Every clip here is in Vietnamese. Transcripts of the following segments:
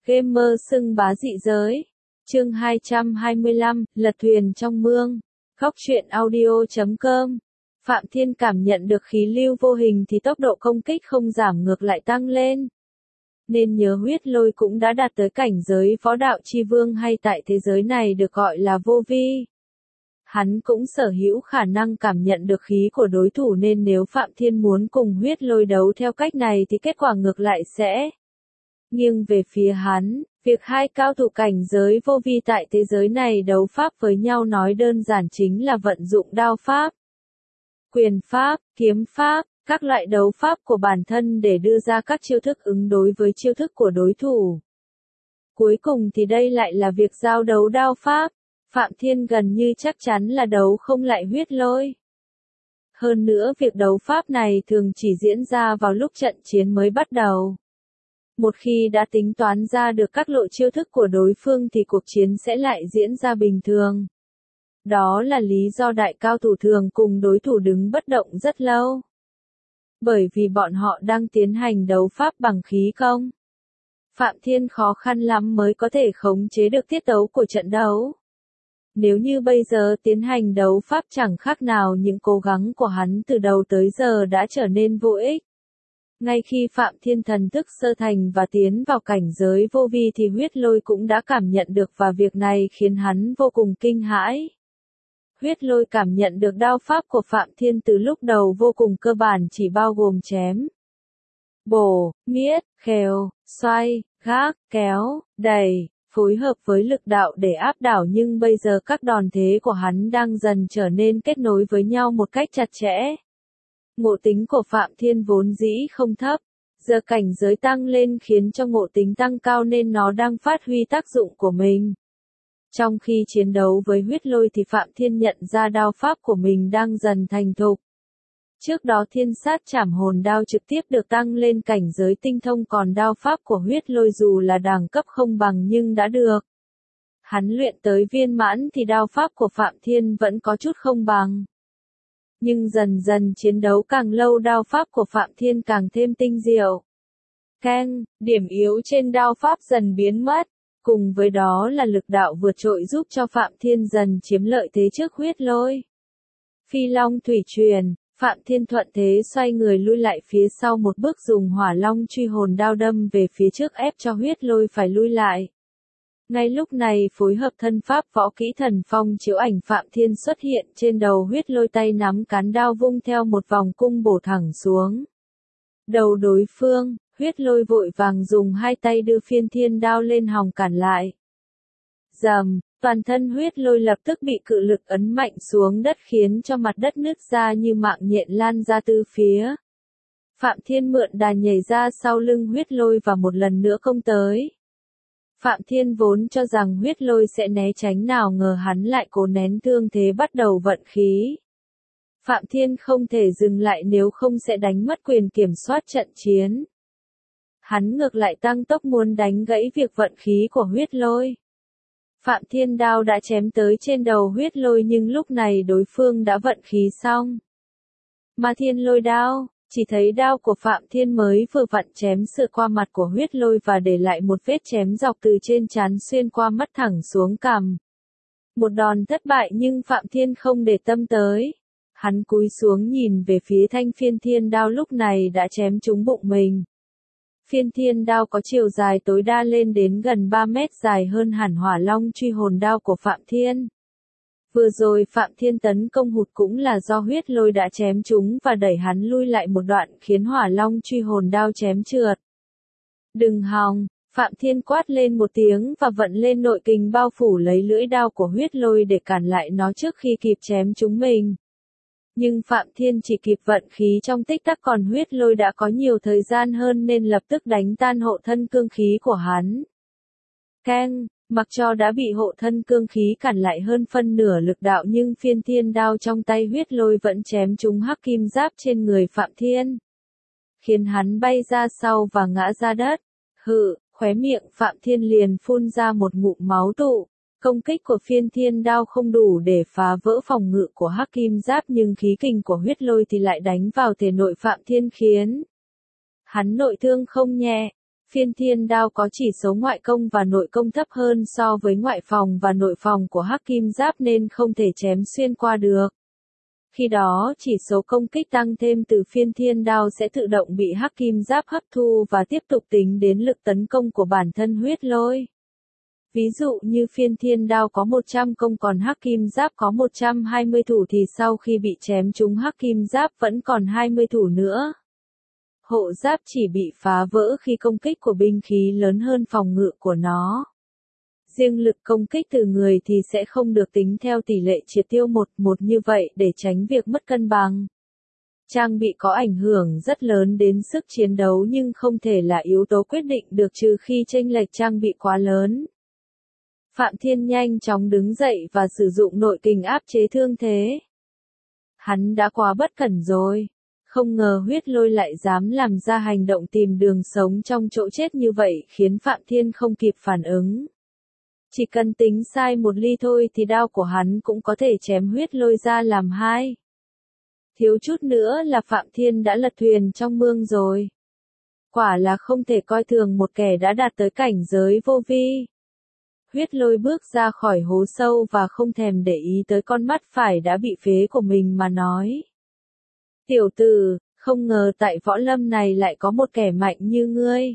Gamer xưng bá dị giới. Chương 225, Lật thuyền trong mương. Góc truyện audio.com. Phạm Thiên cảm nhận được khí lưu vô hình thì tốc độ công kích không giảm ngược lại tăng lên. Nên nhớ huyết lôi cũng đã đạt tới cảnh giới võ đạo chi vương hay tại thế giới này được gọi là vô vi. Hắn cũng sở hữu khả năng cảm nhận được khí của đối thủ nên nếu Phạm Thiên muốn cùng huyết lôi đấu theo cách này thì kết quả ngược lại sẽ nghiêng về phía hắn. Việc hai cao thủ cảnh giới vô vi tại thế giới này đấu pháp với nhau nói đơn giản chính là vận dụng đao pháp, quyền pháp, kiếm pháp, các loại đấu pháp của bản thân để đưa ra các chiêu thức ứng đối với chiêu thức của đối thủ. Cuối cùng thì đây lại là việc giao đấu đao pháp. Phạm Thiên gần như chắc chắn là đấu không lại huyết lôi. Hơn nữa việc đấu pháp này thường chỉ diễn ra vào lúc trận chiến mới bắt đầu. Một khi đã tính toán ra được các lộ chiêu thức của đối phương thì cuộc chiến sẽ lại diễn ra bình thường. Đó là lý do đại cao thủ thường cùng đối thủ đứng bất động rất lâu. Bởi vì bọn họ đang tiến hành đấu pháp bằng khí công. Phạm Thiên khó khăn lắm mới có thể khống chế được tiết tấu của trận đấu. Nếu như bây giờ tiến hành đấu pháp chẳng khác nào những cố gắng của hắn từ đầu tới giờ đã trở nên vô ích. Ngay khi Phạm Thiên thần thức sơ thành và tiến vào cảnh giới vô vi thì huyết lôi cũng đã cảm nhận được và việc này khiến hắn vô cùng kinh hãi. Huyết lôi cảm nhận được đao pháp của Phạm Thiên từ lúc đầu vô cùng cơ bản chỉ bao gồm chém, bổ, miết, khều, xoay, gác, kéo, đẩy, phối hợp với lực đạo để áp đảo, nhưng bây giờ các đòn thế của hắn đang dần trở nên kết nối với nhau một cách chặt chẽ. Ngộ tính của Phạm Thiên vốn dĩ không thấp, giờ cảnh giới tăng lên khiến cho ngộ tính tăng cao nên nó đang phát huy tác dụng của mình. Trong khi chiến đấu với huyết lôi thì Phạm Thiên nhận ra đao pháp của mình đang dần thành thục. Trước đó thiên sát trảm hồn đao trực tiếp được tăng lên cảnh giới tinh thông, còn đao pháp của huyết lôi dù là đẳng cấp không bằng nhưng đã được hắn luyện tới viên mãn thì đao pháp của Phạm Thiên vẫn có chút không bằng. Nhưng dần dần chiến đấu càng lâu đao pháp của Phạm Thiên càng thêm tinh diệu. Keng, điểm yếu trên đao pháp dần biến mất, cùng với đó là lực đạo vượt trội giúp cho Phạm Thiên dần chiếm lợi thế trước huyết lôi. Phi Long thủy truyền, Phạm Thiên thuận thế xoay người lui lại phía sau một bước, dùng Hỏa Long truy hồn đao đâm về phía trước ép cho huyết lôi phải lui lại. Ngay lúc này phối hợp thân pháp võ kỹ thần phong chiếu ảnh Phạm Thiên xuất hiện trên đầu huyết lôi, tay nắm cán đao vung theo một vòng cung bổ thẳng xuống đầu đối phương. Huyết lôi vội vàng dùng hai tay đưa phiên thiên đao lên hòng cản lại. Rầm, toàn thân huyết lôi lập tức bị cự lực ấn mạnh xuống đất khiến cho mặt đất nứt ra như mạng nhện lan ra từ phía. Phạm Thiên mượn đà nhảy ra sau lưng huyết lôi và một lần nữa công tới. Phạm Thiên vốn cho rằng huyết lôi sẽ né tránh, nào ngờ hắn lại cố nén thương thế bắt đầu vận khí. Phạm Thiên không thể dừng lại nếu không sẽ đánh mất quyền kiểm soát trận chiến. Hắn ngược lại tăng tốc muốn đánh gãy việc vận khí của huyết lôi. Phạm Thiên đao đã chém tới trên đầu huyết lôi nhưng lúc này đối phương đã vận khí xong. Ma Thiên lôi đao, chỉ thấy đao của Phạm Thiên mới vừa vặn chém sượt qua mặt của huyết lôi và để lại một vết chém dọc từ trên trán xuyên qua mắt thẳng xuống cằm. Một đòn thất bại nhưng Phạm Thiên không để tâm tới. Hắn cúi xuống nhìn về phía thanh phiên thiên đao lúc này đã chém trúng bụng mình. Phiên thiên đao có chiều dài tối đa lên đến gần 3 mét, dài hơn hẳn Hỏa Long truy hồn đao của Phạm Thiên. Vừa rồi Phạm Thiên tấn công hụt cũng là do huyết lôi đã chém trúng và đẩy hắn lui lại một đoạn khiến Hỏa Long truy hồn đao chém trượt. Đừng hòng, Phạm Thiên quát lên một tiếng và vận lên nội kình bao phủ lấy lưỡi đao của huyết lôi để cản lại nó trước khi kịp chém trúng mình. Nhưng Phạm Thiên chỉ kịp vận khí trong tích tắc, còn huyết lôi đã có nhiều thời gian hơn nên lập tức đánh tan hộ thân cương khí của hắn. Keng, mặc cho đã bị hộ thân cương khí cản lại hơn phân nửa lực đạo nhưng phiên thiên đao trong tay huyết lôi vẫn chém trúng hắc kim giáp trên người Phạm Thiên, khiến hắn bay ra sau và ngã ra đất. Hự, khóe miệng Phạm Thiên liền phun ra một ngụm máu tụ. Công kích của phiên thiên đao không đủ để phá vỡ phòng ngự của hắc kim giáp nhưng khí kình của huyết lôi thì lại đánh vào thể nội Phạm Thiên khiến hắn nội thương không nhẹ. Phiên thiên đao có chỉ số ngoại công và nội công thấp hơn so với ngoại phòng và nội phòng của hắc kim giáp nên không thể chém xuyên qua được. Khi đó chỉ số công kích tăng thêm từ phiên thiên đao sẽ tự động bị hắc kim giáp hấp thu và tiếp tục tính đến lực tấn công của bản thân huyết lôi. Ví dụ như phiên thiên đao có 100 công còn hắc kim giáp có 120 thủ thì sau khi bị chém trúng hắc kim giáp vẫn còn 20 thủ nữa. Hộ giáp chỉ bị phá vỡ khi công kích của binh khí lớn hơn phòng ngự của nó. Riêng lực công kích từ người thì sẽ không được tính theo tỷ lệ triệt tiêu 1:1 như vậy để tránh việc mất cân bằng. Trang bị có ảnh hưởng rất lớn đến sức chiến đấu nhưng không thể là yếu tố quyết định được trừ khi chênh lệch trang bị quá lớn. Phạm Thiên nhanh chóng đứng dậy và sử dụng nội kình áp chế thương thế. Hắn đã quá bất cẩn rồi. Không ngờ huyết lôi lại dám làm ra hành động tìm đường sống trong chỗ chết như vậy khiến Phạm Thiên không kịp phản ứng. Chỉ cần tính sai một ly thôi thì đao của hắn cũng có thể chém huyết lôi ra làm hai. Thiếu chút nữa là Phạm Thiên đã lật thuyền trong mương rồi. Quả là không thể coi thường một kẻ đã đạt tới cảnh giới vô vi. Huyết lôi bước ra khỏi hố sâu và không thèm để ý tới con mắt phải đã bị phế của mình mà nói. Tiểu tử, không ngờ tại võ lâm này lại có một kẻ mạnh như ngươi.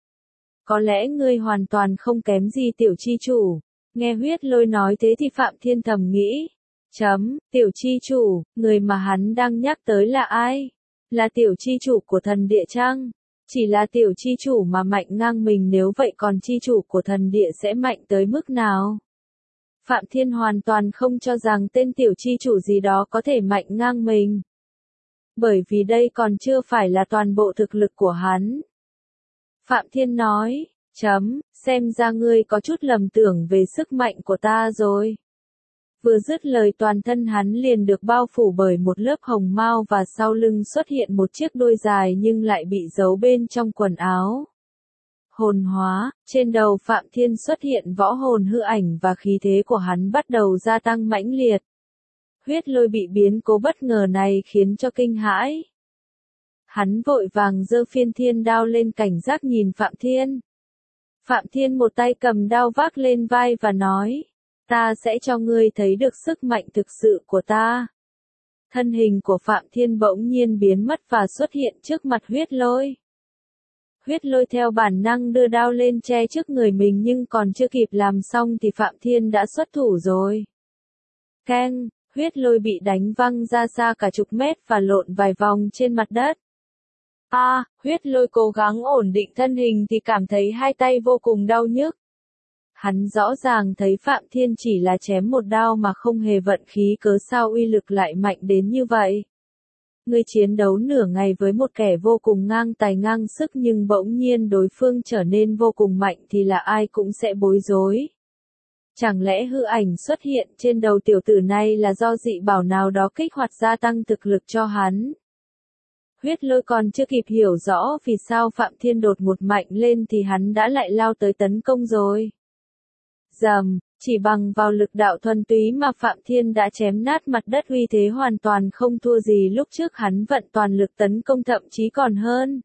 Có lẽ ngươi hoàn toàn không kém gì tiểu chi chủ. Nghe huyết lôi nói thế thì Phạm Thiên thầm nghĩ. Tiểu chi chủ, người mà hắn đang nhắc tới là ai? Là tiểu chi chủ của thần địa chăng? Chỉ là tiểu chi chủ mà mạnh ngang mình, nếu vậy còn chi chủ của thần địa sẽ mạnh tới mức nào? Phạm Thiên hoàn toàn không cho rằng tên tiểu chi chủ gì đó có thể mạnh ngang mình. Bởi vì đây còn chưa phải là toàn bộ thực lực của hắn. Phạm Thiên nói, xem ra ngươi có chút lầm tưởng về sức mạnh của ta rồi. Vừa dứt lời toàn thân hắn liền được bao phủ bởi một lớp hồng mao và sau lưng xuất hiện một chiếc đuôi dài nhưng lại bị giấu bên trong quần áo. Hồn hóa, trên đầu Phạm Thiên xuất hiện võ hồn hư ảnh và khí thế của hắn bắt đầu gia tăng mãnh liệt. Huyết lôi bị biến cố bất ngờ này khiến cho kinh hãi. Hắn vội vàng giơ phiên thiên đao lên cảnh giác nhìn Phạm Thiên. Phạm Thiên một tay cầm đao vác lên vai và nói, ta sẽ cho ngươi thấy được sức mạnh thực sự của ta. Thân hình của Phạm Thiên bỗng nhiên biến mất và xuất hiện trước mặt huyết lôi. Huyết lôi theo bản năng đưa đao lên che trước người mình nhưng còn chưa kịp làm xong thì Phạm Thiên đã xuất thủ rồi. Keng, huyết lôi bị đánh văng ra xa cả chục mét và lộn vài vòng trên mặt đất. Huyết lôi cố gắng ổn định thân hình thì cảm thấy hai tay vô cùng đau nhức. Hắn rõ ràng thấy Phạm Thiên chỉ là chém một đao mà không hề vận khí, cớ sao uy lực lại mạnh đến như vậy. Ngươi chiến đấu nửa ngày với một kẻ vô cùng ngang tài ngang sức nhưng bỗng nhiên đối phương trở nên vô cùng mạnh thì là ai cũng sẽ bối rối. Chẳng lẽ hư ảnh xuất hiện trên đầu tiểu tử này là do dị bảo nào đó kích hoạt gia tăng thực lực cho hắn? Huyết lôi còn chưa kịp hiểu rõ vì sao Phạm Thiên đột ngột mạnh lên thì hắn đã lại lao tới tấn công rồi. Chỉ bằng vào lực đạo thuần túy mà Phạm Thiên đã chém nát mặt đất, uy thế hoàn toàn không thua gì lúc trước hắn vận toàn lực tấn công, thậm chí còn hơn.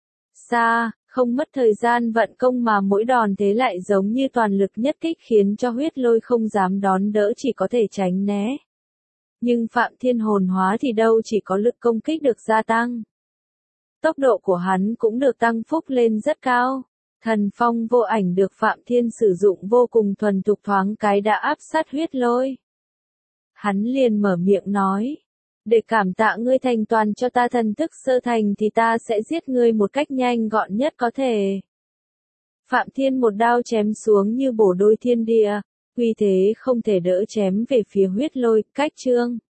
Không mất thời gian vận công mà mỗi đòn thế lại giống như toàn lực nhất kích khiến cho huyết lôi không dám đón đỡ, chỉ có thể tránh né. Nhưng Phạm Thiên hồn hóa thì đâu chỉ có lực công kích được gia tăng. Tốc độ của hắn cũng được tăng phúc lên rất cao. Thần phong vô ảnh được Phạm Thiên sử dụng vô cùng thuần thục, thoáng cái đã áp sát huyết lôi. Hắn liền mở miệng nói, để cảm tạ ngươi thành toàn cho ta thần thức sơ thành thì ta sẽ giết ngươi một cách nhanh gọn nhất có thể. Phạm Thiên một đao chém xuống như bổ đôi thiên địa, uy thế không thể đỡ chém về phía huyết lôi, cách chương.